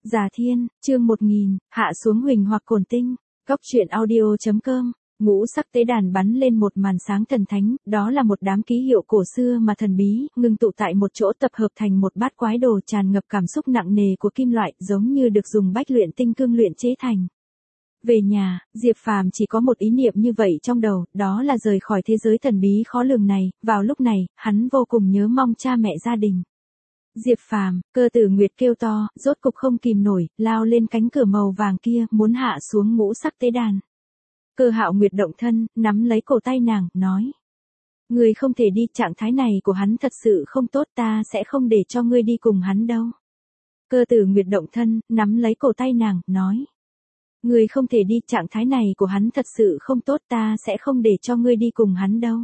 Già Thiên, chương 1000, hạ xuống huỳnh hoặc cổn tinh. Góc truyện audio.com. Ngũ sắc tế đàn bắn lên một màn sáng thần thánh, đó là một đám ký hiệu cổ xưa mà thần bí, ngưng tụ tại một chỗ tập hợp thành một bát quái đồ tràn ngập cảm xúc nặng nề của kim loại, giống như được dùng bách luyện tinh cương luyện chế thành. Về nhà, Diệp Phàm chỉ có một ý niệm như vậy trong đầu, đó là rời khỏi thế giới thần bí khó lường này. Vào lúc này, hắn vô cùng nhớ mong cha mẹ gia đình. Diệp Phàm, Cơ Tử Nguyệt kêu to, rốt cục không kìm nổi, lao lên cánh cửa màu vàng kia, muốn hạ xuống ngũ sắc tế đàn. Cơ Hạo Nguyệt động thân, nắm lấy cổ tay nàng, nói: "Ngươi không thể đi, trạng thái này của hắn thật sự không tốt, ta sẽ không để cho ngươi đi cùng hắn đâu." Cơ Tử Nguyệt động thân, nắm lấy cổ tay nàng, nói: "Ngươi không thể đi, trạng thái này của hắn thật sự không tốt, ta sẽ không để cho ngươi đi cùng hắn đâu."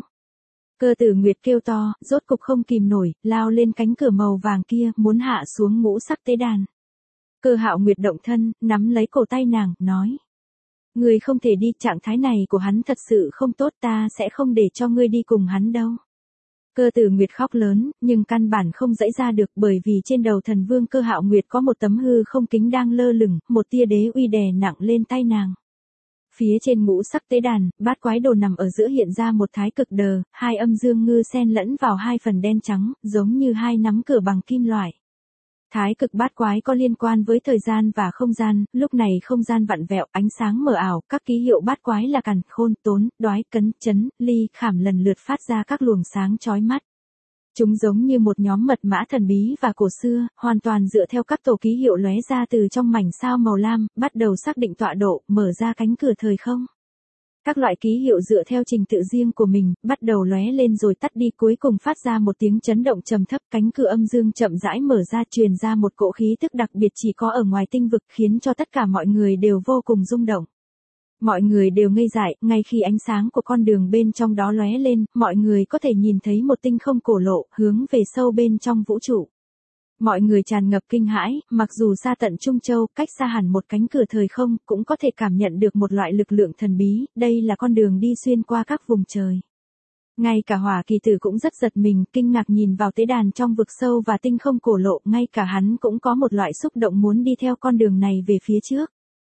Cơ Tử Nguyệt kêu to, rốt cục không kìm nổi, lao lên cánh cửa màu vàng kia, muốn hạ xuống ngũ sắc tế đàn. Cơ Hạo Nguyệt động thân, nắm lấy cổ tay nàng, nói: "Ngươi không thể đi, trạng thái này của hắn thật sự không tốt, ta sẽ không để cho ngươi đi cùng hắn đâu." Cơ Tử Nguyệt khóc lớn, nhưng căn bản không giãy ra được, bởi vì trên đầu thần vương Cơ Hạo Nguyệt có một tấm hư không kính đang lơ lửng, một tia đế uy đè nặng lên tay nàng. Phía trên ngũ sắc tế đàn, bát quái đồ nằm ở giữa hiện ra một thái cực đờ, hai âm dương ngư xen lẫn vào hai phần đen trắng, giống như hai nắm cửa bằng kim loại. Thái cực bát quái có liên quan với thời gian và không gian, lúc này không gian vặn vẹo, ánh sáng mờ ảo, các ký hiệu bát quái là càn, khôn, tốn, đoái, cấn, chấn, ly, khảm lần lượt phát ra các luồng sáng chói mắt. Chúng giống như một nhóm mật mã thần bí và cổ xưa, hoàn toàn dựa theo các tổ ký hiệu lóe ra từ trong mảnh sao màu lam, bắt đầu xác định tọa độ, mở ra cánh cửa thời không. Các loại ký hiệu dựa theo trình tự riêng của mình, bắt đầu lóe lên rồi tắt đi, cuối cùng phát ra một tiếng chấn động trầm thấp, cánh cửa âm dương chậm rãi mở ra, truyền ra một cỗ khí tức đặc biệt chỉ có ở ngoài tinh vực, khiến cho tất cả mọi người đều vô cùng rung động. Mọi người đều ngây dại, ngay khi ánh sáng của con đường bên trong đó lóe lên, mọi người có thể nhìn thấy một tinh không cổ lộ, hướng về sâu bên trong vũ trụ. Mọi người tràn ngập kinh hãi, mặc dù xa tận Trung Châu, cách xa hẳn một cánh cửa thời không, cũng có thể cảm nhận được một loại lực lượng thần bí, đây là con đường đi xuyên qua các vùng trời. Ngay cả Hỏa Kỳ Tử cũng rất giật mình, kinh ngạc nhìn vào tế đàn trong vực sâu và tinh không cổ lộ, ngay cả hắn cũng có một loại xúc động muốn đi theo con đường này về phía trước.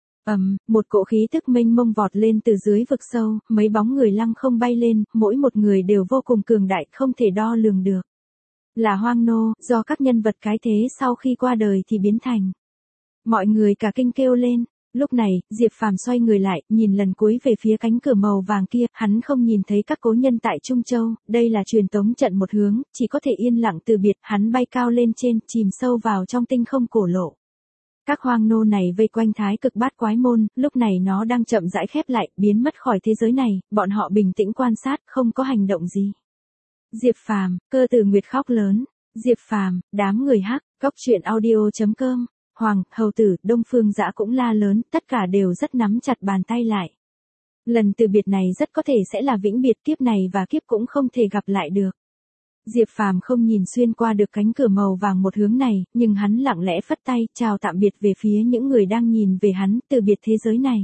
Một cỗ khí tức mênh mông vọt lên từ dưới vực sâu, mấy bóng người lăng không bay lên, mỗi một người đều vô cùng cường đại, không thể đo lường được. Là hoang nô, do các nhân vật cái thế sau khi qua đời thì biến thành. Mọi người cả kinh kêu lên. Lúc này, Diệp Phàm xoay người lại, nhìn lần cuối về phía cánh cửa màu vàng kia, hắn không nhìn thấy các cố nhân tại Trung Châu, đây là truyền tống trận một hướng, chỉ có thể yên lặng từ biệt, hắn bay cao lên trên, chìm sâu vào trong tinh không cổ lộ. Các hoang nô này vây quanh thái cực bát quái môn, lúc này nó đang chậm rãi khép lại, biến mất khỏi thế giới này, bọn họ bình tĩnh quan sát, không có hành động gì. Diệp Phàm, Cơ Tử Nguyệt khóc lớn. Diệp Phàm, đám người hắc, góc truyện audio.com. Hoàng, Hầu Tử, Đông Phương Dã cũng la lớn, tất cả đều rất nắm chặt bàn tay lại. Lần từ biệt này rất có thể sẽ là vĩnh biệt, kiếp này và kiếp cũng không thể gặp lại được. Diệp Phàm không nhìn xuyên qua được cánh cửa màu vàng một hướng này, nhưng hắn lặng lẽ phất tay, chào tạm biệt về phía những người đang nhìn về hắn, từ biệt thế giới này.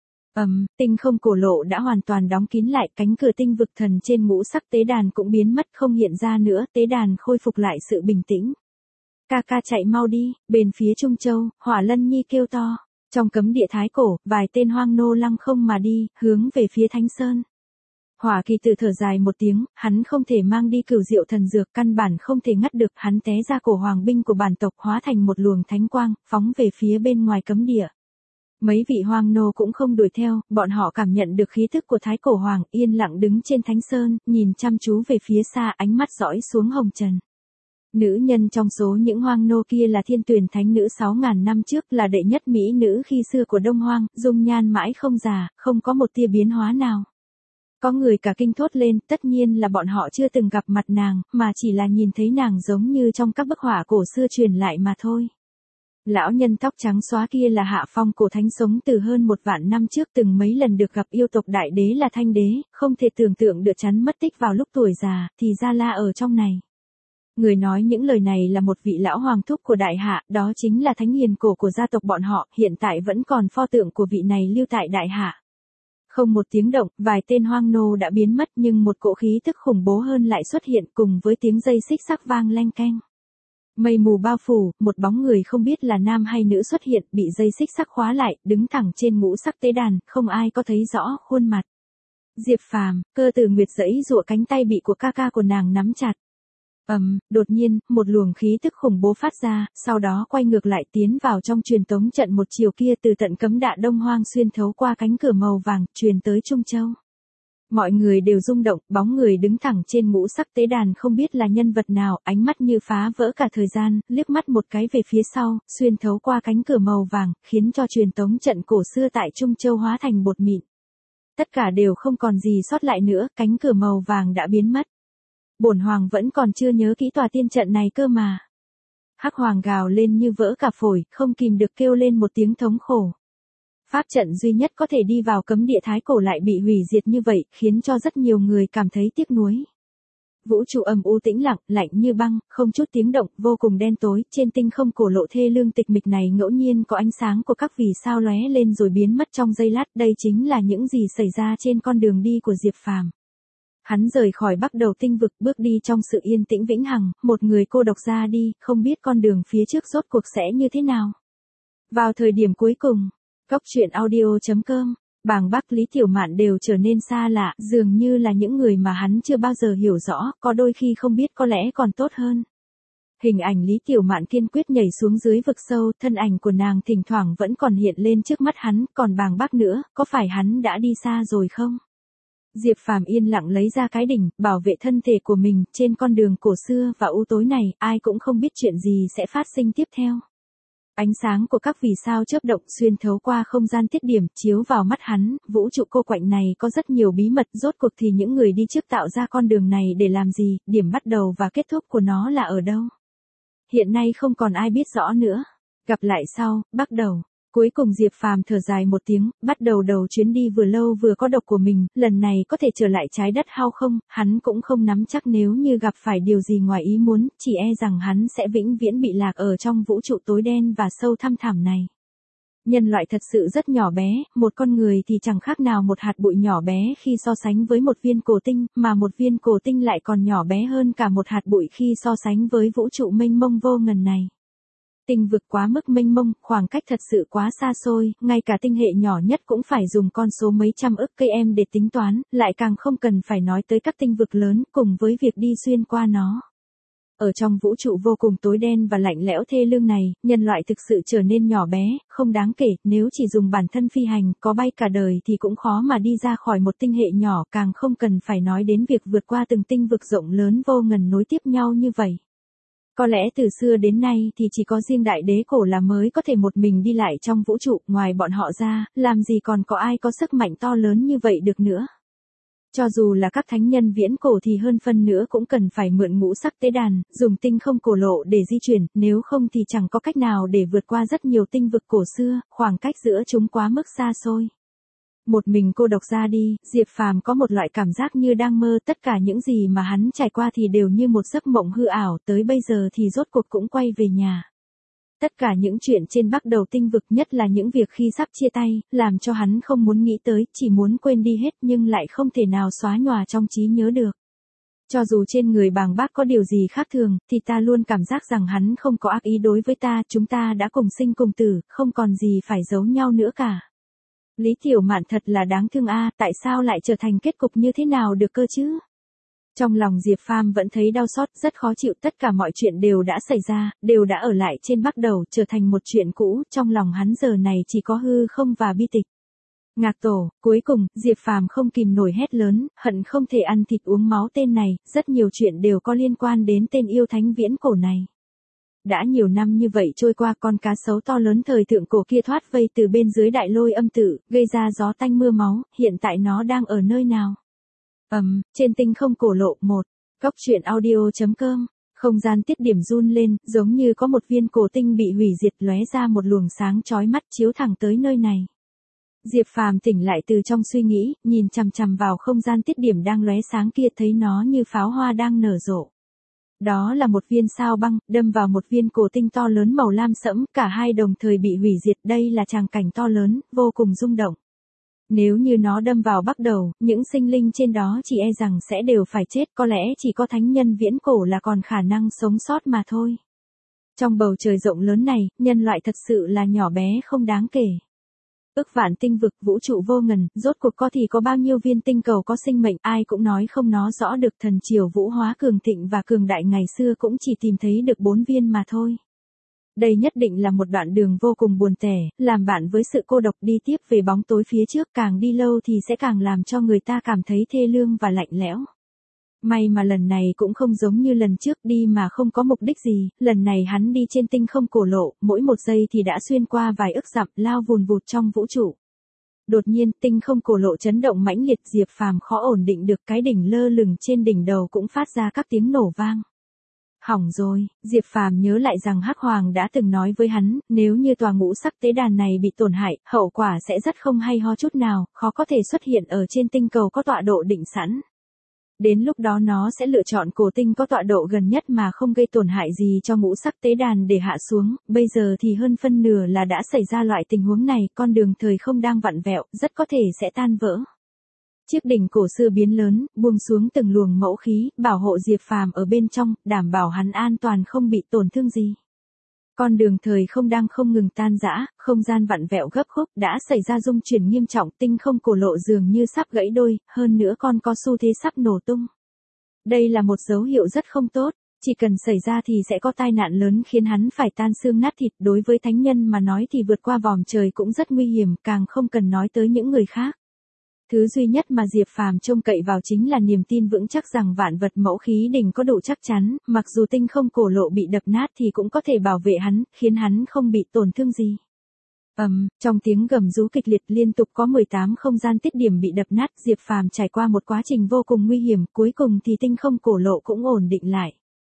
Tinh không cổ lộ đã hoàn toàn đóng kín lại, cánh cửa tinh vực thần trên ngũ sắc tế đàn cũng biến mất, không hiện ra nữa, tế đàn khôi phục lại sự bình tĩnh. Ca ca chạy mau đi, bên phía Trung Châu, Hỏa Lân Nhi kêu to. Trong cấm địa thái cổ, vài tên hoang nô lăng không mà đi, hướng về phía Thánh Sơn. Hỏa Kỳ Tử thở dài một tiếng, hắn không thể mang đi cửu diệu thần dược, căn bản không thể ngắt được, hắn té ra cổ hoàng binh của bản tộc, hóa thành một luồng thánh quang, phóng về phía bên ngoài cấm địa. Mấy vị hoang nô cũng không đuổi theo, bọn họ cảm nhận được khí thức của thái cổ hoàng, yên lặng đứng trên Thánh Sơn, nhìn chăm chú về phía xa, ánh mắt dõi xuống hồng trần. Nữ nhân trong số những hoang nô kia là Thiên Tuyển Thánh Nữ 6.000 năm trước, là đệ nhất mỹ nữ khi xưa của Đông Hoang, dung nhan mãi không già, không có một tia biến hóa nào. Có người cả kinh thốt lên, tất nhiên là bọn họ chưa từng gặp mặt nàng, mà chỉ là nhìn thấy nàng giống như trong các bức họa cổ xưa truyền lại mà thôi. Lão nhân tóc trắng xóa kia là Hạ Phong cổ thánh, sống từ hơn 1.000 năm trước, từng mấy lần được gặp yêu tộc đại đế là Thanh Đế, không thể tưởng tượng được chắn mất tích vào lúc tuổi già, thì ra là ở trong này. Người nói những lời này là một vị lão hoàng thúc của Đại Hạ, đó chính là thánh hiền cổ của gia tộc bọn họ, hiện tại vẫn còn pho tượng của vị này lưu tại Đại Hạ. Không một tiếng động, vài tên hoang nô đã biến mất, nhưng một cỗ khí tức khủng bố hơn lại xuất hiện, cùng với tiếng dây xích sắc vang leng keng. Mây mù bao phủ, một bóng người không biết là nam hay nữ xuất hiện, bị dây xích sắt khóa lại, đứng thẳng trên ngũ sắc tế đàn, không ai có thấy rõ khuôn mặt. Diệp Phàm, Cơ Tử Nguyệt giãy giụa cánh tay bị của ca ca của nàng nắm chặt. Đột nhiên, một luồng khí tức khủng bố phát ra, sau đó quay ngược lại tiến vào trong truyền tống trận một chiều kia từ tận cấm đạ Đông Hoang xuyên thấu qua cánh cửa màu vàng, truyền tới Trung Châu. Mọi người đều rung động, bóng người đứng thẳng trên ngũ sắc tế đàn không biết là nhân vật nào, ánh mắt như phá vỡ cả thời gian, liếc mắt một cái về phía sau, xuyên thấu qua cánh cửa màu vàng, khiến cho truyền tống trận cổ xưa tại Trung Châu hóa thành bột mịn. Tất cả đều không còn gì sót lại nữa, cánh cửa màu vàng đã biến mất. Bổn hoàng vẫn còn chưa nhớ kỹ tòa tiên trận này cơ mà. Hắc Hoàng gào lên như vỡ cả phổi, không kìm được kêu lên một tiếng thống khổ. Pháp trận duy nhất có thể đi vào cấm địa Thái Cổ lại bị hủy diệt như vậy, khiến cho rất nhiều người cảm thấy tiếc nuối. Vũ trụ âm u tĩnh lặng, lạnh như băng, không chút tiếng động, vô cùng đen tối, trên tinh không cổ lộ thê lương tịch mịch này ngẫu nhiên có ánh sáng của các vì sao lóe lên rồi biến mất trong giây lát, đây chính là những gì xảy ra trên con đường đi của Diệp Phàm. Hắn rời khỏi Bắc Đầu tinh vực, bước đi trong sự yên tĩnh vĩnh hằng, một người cô độc ra đi, không biết con đường phía trước rốt cuộc sẽ như thế nào. Vào thời điểm cuối cùng, Cốc truyện audio.com, Bàng Bắc Lý Tiểu Mạn đều trở nên xa lạ, dường như là những người mà hắn chưa bao giờ hiểu rõ, có đôi khi không biết có lẽ còn tốt hơn. Hình ảnh Lý Tiểu Mạn kiên quyết nhảy xuống dưới vực sâu, thân ảnh của nàng thỉnh thoảng vẫn còn hiện lên trước mắt hắn, còn Bàng Bắc nữa, có phải hắn đã đi xa rồi không? Diệp Phàm yên lặng lấy ra cái đỉnh, bảo vệ thân thể của mình, trên con đường cổ xưa và u tối này, ai cũng không biết chuyện gì sẽ phát sinh tiếp theo. Ánh sáng của các vì sao chớp động xuyên thấu qua không gian tiết điểm, chiếu vào mắt hắn, vũ trụ cô quạnh này có rất nhiều bí mật, rốt cuộc thì những người đi trước tạo ra con đường này để làm gì, điểm bắt đầu và kết thúc của nó là ở đâu. Hiện nay không còn ai biết rõ nữa. Gặp lại sau, bắt đầu. Cuối cùng Diệp Phàm thở dài một tiếng, bắt đầu chuyến đi vừa lâu vừa có độc của mình, lần này có thể trở lại trái đất hay không, hắn cũng không nắm chắc nếu như gặp phải điều gì ngoài ý muốn, chỉ e rằng hắn sẽ vĩnh viễn bị lạc ở trong vũ trụ tối đen và sâu thăm thẳm này. Nhân loại thật sự rất nhỏ bé, một con người thì chẳng khác nào một hạt bụi nhỏ bé khi so sánh với một viên cổ tinh, mà một viên cổ tinh lại còn nhỏ bé hơn cả một hạt bụi khi so sánh với vũ trụ mênh mông vô ngần này. Tinh vực quá mức mênh mông, khoảng cách thật sự quá xa xôi, ngay cả tinh hệ nhỏ nhất cũng phải dùng con số mấy trăm ức km để tính toán, lại càng không cần phải nói tới các tinh vực lớn, cùng với việc đi xuyên qua nó. Ở trong vũ trụ vô cùng tối đen và lạnh lẽo thê lương này, nhân loại thực sự trở nên nhỏ bé, không đáng kể, nếu chỉ dùng bản thân phi hành, có bay cả đời thì cũng khó mà đi ra khỏi một tinh hệ nhỏ, càng không cần phải nói đến việc vượt qua từng tinh vực rộng lớn vô ngần nối tiếp nhau như vậy. Có lẽ từ xưa đến nay thì chỉ có riêng đại đế cổ là mới có thể một mình đi lại trong vũ trụ, ngoài bọn họ ra, làm gì còn có ai có sức mạnh to lớn như vậy được nữa. Cho dù là các thánh nhân viễn cổ thì hơn phân nữa cũng cần phải mượn ngũ sắc tế đàn, dùng tinh không cổ lộ để di chuyển, nếu không thì chẳng có cách nào để vượt qua rất nhiều tinh vực cổ xưa, khoảng cách giữa chúng quá mức xa xôi. Một mình cô độc ra đi, Diệp Phàm có một loại cảm giác như đang mơ, tất cả những gì mà hắn trải qua thì đều như một giấc mộng hư ảo, tới bây giờ thì rốt cuộc cũng quay về nhà. Tất cả những chuyện trên Bắc Đầu tinh vực, nhất là những việc khi sắp chia tay, làm cho hắn không muốn nghĩ tới, chỉ muốn quên đi hết nhưng lại không thể nào xóa nhòa trong trí nhớ được. Cho dù trên người Bàng Bác có điều gì khác thường, thì ta luôn cảm giác rằng hắn không có ác ý đối với ta, chúng ta đã cùng sinh cùng tử, không còn gì phải giấu nhau nữa cả. Lý Tiểu Mạn thật là đáng thương a, tại sao lại trở thành kết cục như thế nào được cơ chứ? Trong lòng Diệp Phàm vẫn thấy đau xót, rất khó chịu, tất cả mọi chuyện đều đã xảy ra, đều đã ở lại trên Bắc Đầu, trở thành một chuyện cũ, trong lòng hắn giờ này chỉ có hư không và bi tịch. Ngạc tổ, cuối cùng, Diệp Phàm không kìm nổi hét lớn, hận không thể ăn thịt uống máu tên này, rất nhiều chuyện đều có liên quan đến tên yêu thánh viễn cổ này. Đã nhiều năm như vậy trôi qua, con cá sấu to lớn thời thượng cổ kia thoát vây từ bên dưới đại lôi âm tử, gây ra gió tanh mưa máu, hiện tại nó đang ở nơi nào? Trên tinh không cổ lộ 1, Cốc truyện audio.com, không gian tiết điểm run lên, giống như có một viên cổ tinh bị hủy diệt, lóe ra một luồng sáng chói mắt chiếu thẳng tới nơi này. Diệp Phàm tỉnh lại từ trong suy nghĩ, nhìn chằm chằm vào không gian tiết điểm đang lóe sáng kia, thấy nó như pháo hoa đang nở rộ. Đó là một viên sao băng, đâm vào một viên cổ tinh to lớn màu lam sẫm, cả hai đồng thời bị hủy diệt, đây là tràng cảnh to lớn, vô cùng rung động. Nếu như nó đâm vào Bắc Đầu, những sinh linh trên đó chỉ e rằng sẽ đều phải chết, có lẽ chỉ có thánh nhân viễn cổ là còn khả năng sống sót mà thôi. Trong bầu trời rộng lớn này, nhân loại thật sự là nhỏ bé không đáng kể. Ức vạn tinh vực vũ trụ vô ngần, rốt cuộc có thì có bao nhiêu viên tinh cầu có sinh mệnh, ai cũng nói không nó rõ được. Thần triều vũ hóa cường thịnh và cường đại ngày xưa cũng chỉ tìm thấy được 4 viên mà thôi. Đây nhất định là một đoạn đường vô cùng buồn tẻ, làm bạn với sự cô độc đi tiếp về bóng tối phía trước, càng đi lâu thì sẽ càng làm cho người ta cảm thấy thê lương và lạnh lẽo. May mà lần này cũng không giống như lần trước đi mà không có mục đích gì, lần này hắn đi trên tinh không cổ lộ, mỗi một giây thì đã xuyên qua vài ức dặm, lao vùn vụt trong vũ trụ. Đột nhiên, tinh không cổ lộ chấn động mãnh liệt, Diệp Phàm khó ổn định được, cái đỉnh lơ lửng trên đỉnh đầu cũng phát ra các tiếng nổ vang. Hỏng rồi, Diệp Phàm nhớ lại rằng Hắc Hoàng đã từng nói với hắn, nếu như tòa ngũ sắc tế đàn này bị tổn hại, hậu quả sẽ rất không hay ho chút nào, khó có thể xuất hiện ở trên tinh cầu có tọa độ định sẵn. Đến lúc đó nó sẽ lựa chọn cổ tinh có tọa độ gần nhất mà không gây tổn hại gì cho ngũ sắc tế đàn để hạ xuống, bây giờ thì hơn phân nửa là đã xảy ra loại tình huống này, con đường thời không đang vặn vẹo, rất có thể sẽ tan vỡ. Chiếc đỉnh cổ xưa biến lớn, buông xuống từng luồng mẫu khí, bảo hộ Diệp Phàm ở bên trong, đảm bảo hắn an toàn không bị tổn thương gì. Con đường thời không đang không ngừng tan rã, không gian vặn vẹo gấp khúc, đã xảy ra rung chuyển nghiêm trọng, tinh không cổ lộ dường như sắp gãy đôi, hơn nữa còn có xu thế sắp nổ tung. Đây là một dấu hiệu rất không tốt, chỉ cần xảy ra thì sẽ có tai nạn lớn khiến hắn phải tan xương nát thịt, đối với thánh nhân mà nói thì vượt qua vòm trời cũng rất nguy hiểm, càng không cần nói tới những người khác. Thứ duy nhất mà Diệp Phàm trông cậy vào chính là niềm tin vững chắc rằng vạn vật mẫu khí đỉnh có độ chắc chắn, mặc dù tinh không cổ lộ bị đập nát thì cũng có thể bảo vệ hắn, khiến hắn không bị tổn thương gì. Trong tiếng gầm rú kịch liệt liên tục có 18 không gian tiết điểm bị đập nát, Diệp Phàm trải qua một quá trình vô cùng nguy hiểm, cuối cùng thì tinh không cổ lộ cũng ổn định lại.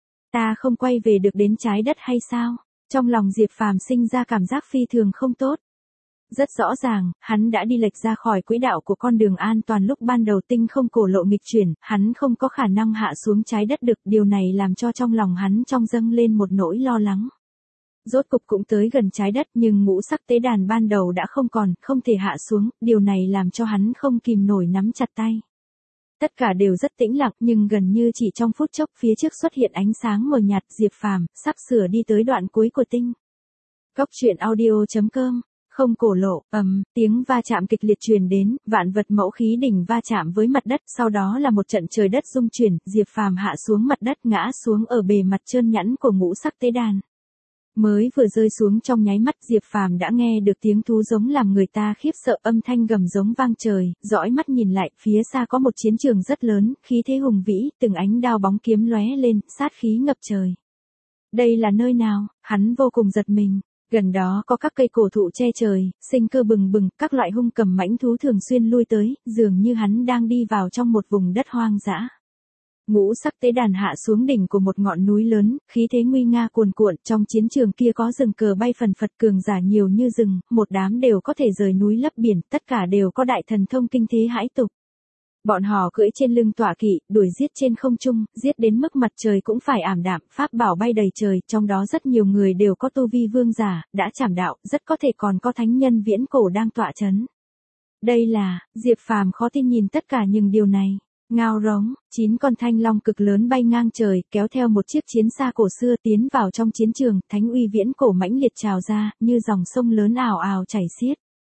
Ta không quay về được đến trái đất hay sao? Trong lòng Diệp Phàm sinh ra cảm giác phi thường không tốt. Rất rõ ràng, hắn đã đi lệch ra khỏi quỹ đạo của con đường an toàn lúc ban đầu, tinh không cổ lộ nghịch chuyển, hắn không có khả năng hạ xuống trái đất được, điều này làm cho trong lòng hắn dâng lên một nỗi lo lắng. Rốt cục cũng tới gần trái đất nhưng ngũ sắc tế đàn ban đầu đã không còn, không thể hạ xuống, điều này làm cho hắn không kìm nổi nắm chặt tay. Tất cả đều rất tĩnh lặng nhưng gần như chỉ trong phút chốc phía trước xuất hiện ánh sáng mờ nhạt, Diệp Phàm sắp sửa đi tới đoạn cuối của tinh. Cốc truyện audio.com. Không cổ lộ, tiếng va chạm kịch liệt truyền đến, vạn vật mẫu khí đỉnh va chạm với mặt đất, sau đó là một trận trời đất rung chuyển, Diệp Phàm hạ xuống mặt đất, ngã xuống ở bề mặt trơn nhẵn của ngũ sắc tế đàn. Mới vừa rơi xuống trong nháy mắt, Diệp Phàm đã nghe được tiếng thú giống làm người ta khiếp sợ, âm thanh gầm giống vang trời, dõi mắt nhìn lại, phía xa có một chiến trường rất lớn, khí thế hùng vĩ, từng ánh đao bóng kiếm lóe lên, sát khí ngập trời. Đây là nơi nào? Hắn vô cùng giật mình. Gần đó có các cây cổ thụ che trời, sinh cơ bừng bừng, các loại hung cầm mãnh thú thường xuyên lui tới, dường như hắn đang đi vào trong một vùng đất hoang dã. Ngũ sắc tế đàn hạ xuống đỉnh của một ngọn núi lớn, khí thế nguy nga cuồn cuộn, trong chiến trường kia có rừng cờ bay phần phật, cường giả nhiều như rừng, một đám đều có thể rời núi lấp biển, tất cả đều có đại thần thông kinh thế hãi tục. Bọn họ cưỡi trên lưng tọa kỵ, đuổi giết trên không trung, giết đến mức mặt trời cũng phải ảm đạm, pháp bảo bay đầy trời, trong đó rất nhiều người đều có tu vi vương giả, đã trảm đạo, rất có thể còn có thánh nhân viễn cổ đang tọa chấn. Đây là, Diệp Phàm khó tin nhìn tất cả những điều này. Ngao rống, 9 con thanh long cực lớn bay ngang trời, kéo theo một chiếc chiến xa cổ xưa tiến vào trong chiến trường, thánh uy viễn cổ mãnh liệt trào ra, như dòng sông lớn ào ào chảy xiết.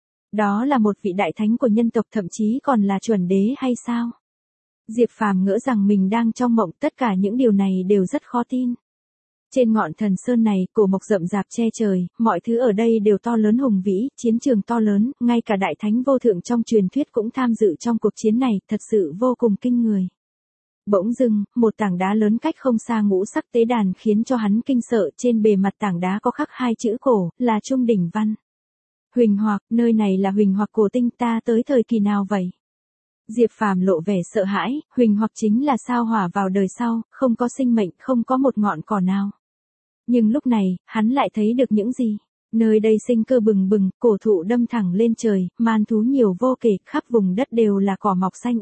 Đó là một vị đại thánh của nhân tộc, thậm chí còn là chuẩn đế hay sao? Diệp Phàm ngỡ rằng mình đang trong mộng, tất cả những điều này đều rất khó tin. Trên ngọn thần sơn này, cổ mộc rậm rạp che trời, mọi thứ ở đây đều to lớn hùng vĩ, chiến trường to lớn, ngay cả đại thánh vô thượng trong truyền thuyết cũng tham dự trong cuộc chiến này, thật sự vô cùng kinh người. Bỗng dưng, một tảng đá lớn cách không xa ngũ sắc tế đàn khiến cho hắn kinh sợ, trên bề mặt tảng đá có khắc 2 chữ cổ, là Trung Đỉnh Văn. Huỳnh hoặc, nơi này là huỳnh hoặc cổ tinh, ta tới thời kỳ nào vậy? Diệp Phàm lộ vẻ sợ hãi, huỳnh hoặc chính là sao hỏa vào đời sau, không có sinh mệnh, không có một ngọn cỏ nào. Nhưng lúc này, hắn lại thấy được những gì? Nơi đây sinh cơ bừng bừng, cổ thụ đâm thẳng lên trời, man thú nhiều vô kể, khắp vùng đất đều là cỏ mọc xanh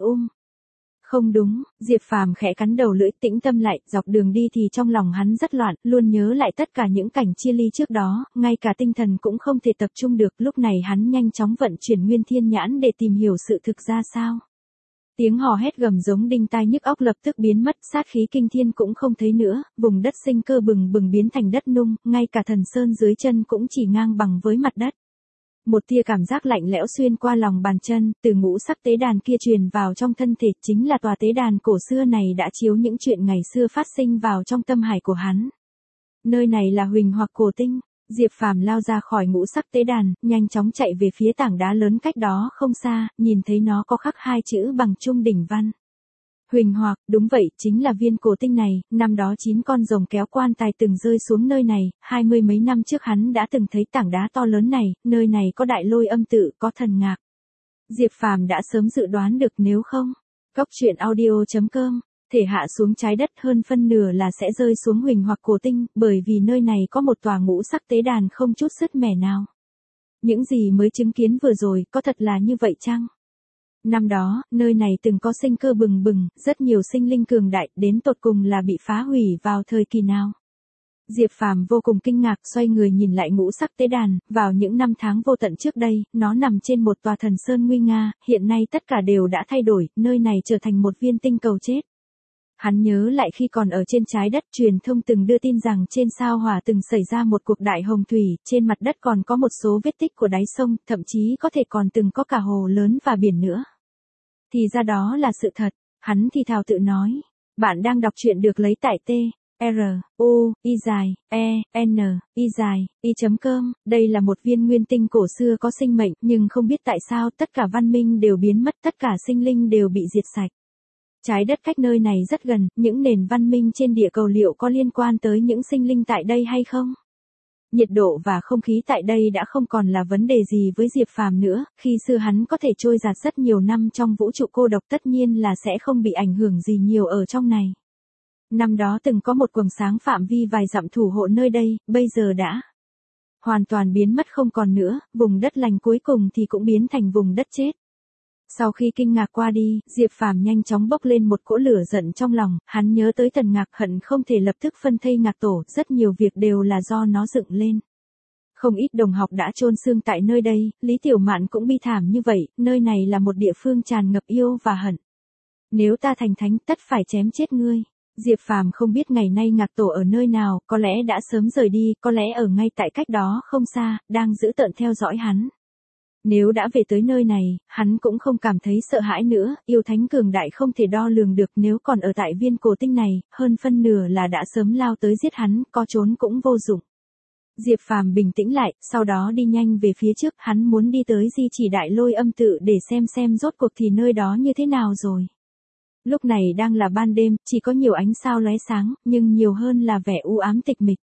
Không đúng, Diệp Phàm khẽ cắn đầu lưỡi, tĩnh tâm lại, dọc đường đi thì trong lòng hắn rất loạn, luôn nhớ lại tất cả những cảnh chia ly trước đó, ngay cả tinh thần cũng không thể tập trung được, lúc này hắn nhanh chóng vận chuyển Nguyên Thiên Nhãn để tìm hiểu sự thực ra sao. Tiếng hò hét gầm giống đinh tai nhức óc lập tức biến mất, sát khí kinh thiên cũng không thấy nữa, vùng đất sinh cơ bừng bừng biến thành đất nung, ngay cả thần sơn dưới chân cũng chỉ ngang bằng với mặt đất. Một tia cảm giác lạnh lẽo xuyên qua lòng bàn chân, từ ngũ sắc tế đàn kia truyền vào trong thân thể, chính là tòa tế đàn cổ xưa này đã chiếu những chuyện ngày xưa phát sinh vào trong tâm hải của hắn. Nơi này là Huỳnh Hoặc Cổ Tinh. Diệp Phàm lao ra khỏi ngũ sắc tế đàn, nhanh chóng chạy về phía tảng đá lớn cách đó không xa, nhìn thấy nó có khắc hai chữ bằng trung đỉnh văn. Huỳnh Hoặc, đúng vậy, chính là viên cổ tinh này, năm đó 9 con rồng kéo quan tài từng rơi xuống nơi này, 20 mấy năm trước hắn đã từng thấy tảng đá to lớn này, nơi này có đại lôi âm tự, có thần ngạc. Diệp Phàm đã sớm dự đoán được nếu không. Cốc truyện audio.com, thể hạ xuống trái đất hơn phân nửa là sẽ rơi xuống Huỳnh Hoặc Cổ Tinh, bởi vì nơi này có một tòa ngũ sắc tế đàn không chút sứt mẻ nào. Những gì mới chứng kiến vừa rồi, có thật là như vậy chăng? Năm đó, nơi này từng có sinh cơ bừng bừng, rất nhiều sinh linh cường đại, đến tột cùng là bị phá hủy vào thời kỳ nào? Diệp Phàm vô cùng kinh ngạc, xoay người nhìn lại ngũ sắc tế đàn, vào những năm tháng vô tận trước đây, nó nằm trên một tòa thần sơn nguy nga, hiện nay tất cả đều đã thay đổi, nơi này trở thành một viên tinh cầu chết. Hắn nhớ lại khi còn ở trên trái đất, truyền thông từng đưa tin rằng trên sao Hỏa từng xảy ra một cuộc đại hồng thủy, trên mặt đất còn có một số vết tích của đáy sông, thậm chí có thể còn từng có cả hồ lớn và biển nữa. Thì ra đó là sự thật, hắn thì thào tự nói. Bạn đang đọc truyện được lấy tại truy.com. Đây là một viên nguyên tinh cổ xưa có sinh mệnh, nhưng không biết tại sao tất cả văn minh đều biến mất, tất cả sinh linh đều bị diệt sạch. Trái đất cách nơi này rất gần, những nền văn minh trên địa cầu liệu có liên quan tới những sinh linh tại đây hay không? Nhiệt độ và không khí tại đây đã không còn là vấn đề gì với Diệp Phàm nữa, khi xưa hắn có thể trôi dạt rất nhiều năm trong vũ trụ cô độc tất nhiên là sẽ không bị ảnh hưởng gì nhiều ở trong này. Năm đó từng có một quầng sáng phạm vi vài dặm thủ hộ nơi đây, bây giờ đã hoàn toàn biến mất không còn nữa, vùng đất lành cuối cùng thì cũng biến thành vùng đất chết. Sau khi kinh ngạc qua đi, Diệp Phàm nhanh chóng bốc lên một cỗ lửa giận trong lòng, hắn nhớ tới Tần Ngạc hận không thể lập tức phân thây Ngạc Tổ, rất nhiều việc đều là do nó dựng lên. Không ít đồng học đã chôn xương tại nơi đây, Lý Tiểu Mạn cũng bi thảm như vậy, nơi này là một địa phương tràn ngập yêu và hận. Nếu ta thành thánh tất phải chém chết ngươi. Diệp Phàm không biết ngày nay Ngạc Tổ ở nơi nào, có lẽ đã sớm rời đi, có lẽ ở ngay tại cách đó không xa, đang giữ tợn theo dõi hắn. Nếu đã về tới nơi này, hắn cũng không cảm thấy sợ hãi nữa, yêu thánh cường đại không thể đo lường được, nếu còn ở tại viên cổ tinh này, hơn phân nửa là đã sớm lao tới giết hắn, có trốn cũng vô dụng. Diệp Phàm bình tĩnh lại, sau đó đi nhanh về phía trước, hắn muốn đi tới di chỉ đại lôi âm tự để xem rốt cuộc thì nơi đó như thế nào rồi. Lúc này đang là ban đêm, chỉ có nhiều ánh sao lóe sáng, nhưng nhiều hơn là vẻ u ám tịch mịch.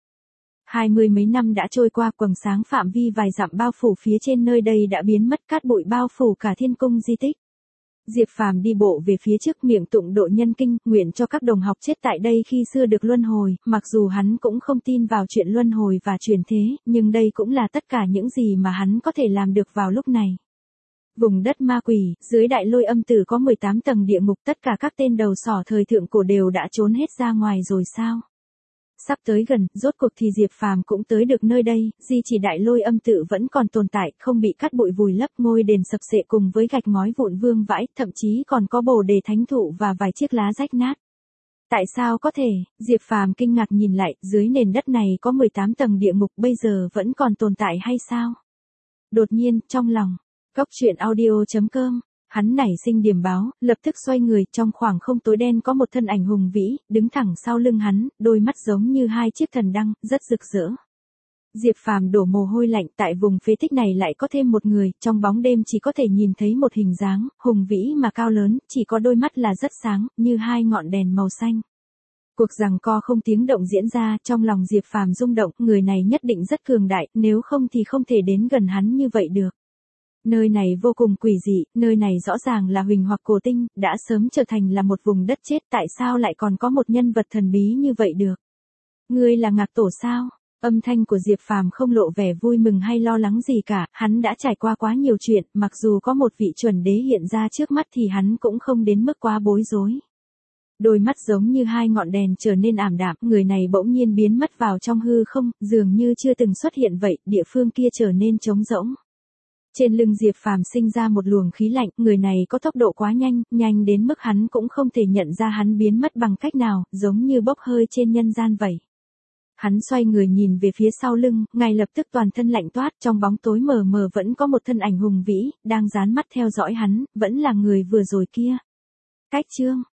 20 mấy năm đã trôi qua, quầng sáng phạm vi vài dặm bao phủ phía trên nơi đây đã biến mất, cát bụi bao phủ cả thiên cung di tích. Diệp Phàm đi bộ về phía trước, miệng tụng độ nhân kinh, nguyện cho các đồng học chết tại đây khi xưa được luân hồi, mặc dù hắn cũng không tin vào chuyện luân hồi và chuyển thế, nhưng đây cũng là tất cả những gì mà hắn có thể làm được vào lúc này. Vùng đất ma quỷ, dưới đại lôi âm tử có 18 tầng địa ngục, tất cả các tên đầu sỏ thời thượng cổ đều đã trốn hết ra ngoài rồi sao? Sắp tới gần, rốt cuộc thì Diệp Phàm cũng tới được nơi đây, di chỉ đại lôi âm tự vẫn còn tồn tại, không bị cát bụi vùi lấp, ngôi đền sập xệ cùng với gạch ngói vụn vương vãi, thậm chí còn có bồ đề thánh thụ và vài chiếc lá rách nát. Tại sao có thể? Diệp Phàm kinh ngạc nhìn lại, dưới nền đất này có 18 tầng địa ngục bây giờ vẫn còn tồn tại hay sao? Đột nhiên, trong lòng, Cốc truyện audio.com, hắn nảy sinh điểm báo, lập tức xoay người, trong khoảng không tối đen có một thân ảnh hùng vĩ, đứng thẳng sau lưng hắn, đôi mắt giống như hai chiếc thần đăng, rất rực rỡ. Diệp Phàm đổ mồ hôi lạnh, tại vùng phế tích này lại có thêm một người, trong bóng đêm chỉ có thể nhìn thấy một hình dáng, hùng vĩ mà cao lớn, chỉ có đôi mắt là rất sáng, như hai ngọn đèn màu xanh. Cuộc giằng co không tiếng động diễn ra, trong lòng Diệp Phàm rung động, người này nhất định rất cường đại, nếu không thì không thể đến gần hắn như vậy được. Nơi này vô cùng quỷ dị, nơi này rõ ràng là Huỳnh Hoặc Cổ Tinh, đã sớm trở thành là một vùng đất chết, tại sao lại còn có một nhân vật thần bí như vậy được? Ngươi là Ngạc Tổ sao? Âm thanh của Diệp Phàm không lộ vẻ vui mừng hay lo lắng gì cả, hắn đã trải qua quá nhiều chuyện, mặc dù có một vị chuẩn đế hiện ra trước mắt thì hắn cũng không đến mức quá bối rối. Đôi mắt giống như hai ngọn đèn trở nên ảm đạm, người này bỗng nhiên biến mất vào trong hư không, dường như chưa từng xuất hiện vậy, địa phương kia trở nên trống rỗng. Trên lưng Diệp Phàm sinh ra một luồng khí lạnh, người này có tốc độ quá nhanh, nhanh đến mức hắn cũng không thể nhận ra hắn biến mất bằng cách nào, giống như bốc hơi trên nhân gian vậy. Hắn xoay người nhìn về phía sau lưng, ngay lập tức toàn thân lạnh toát, trong bóng tối mờ mờ vẫn có một thân ảnh hùng vĩ, đang dán mắt theo dõi hắn, vẫn là người vừa rồi kia. Cách chương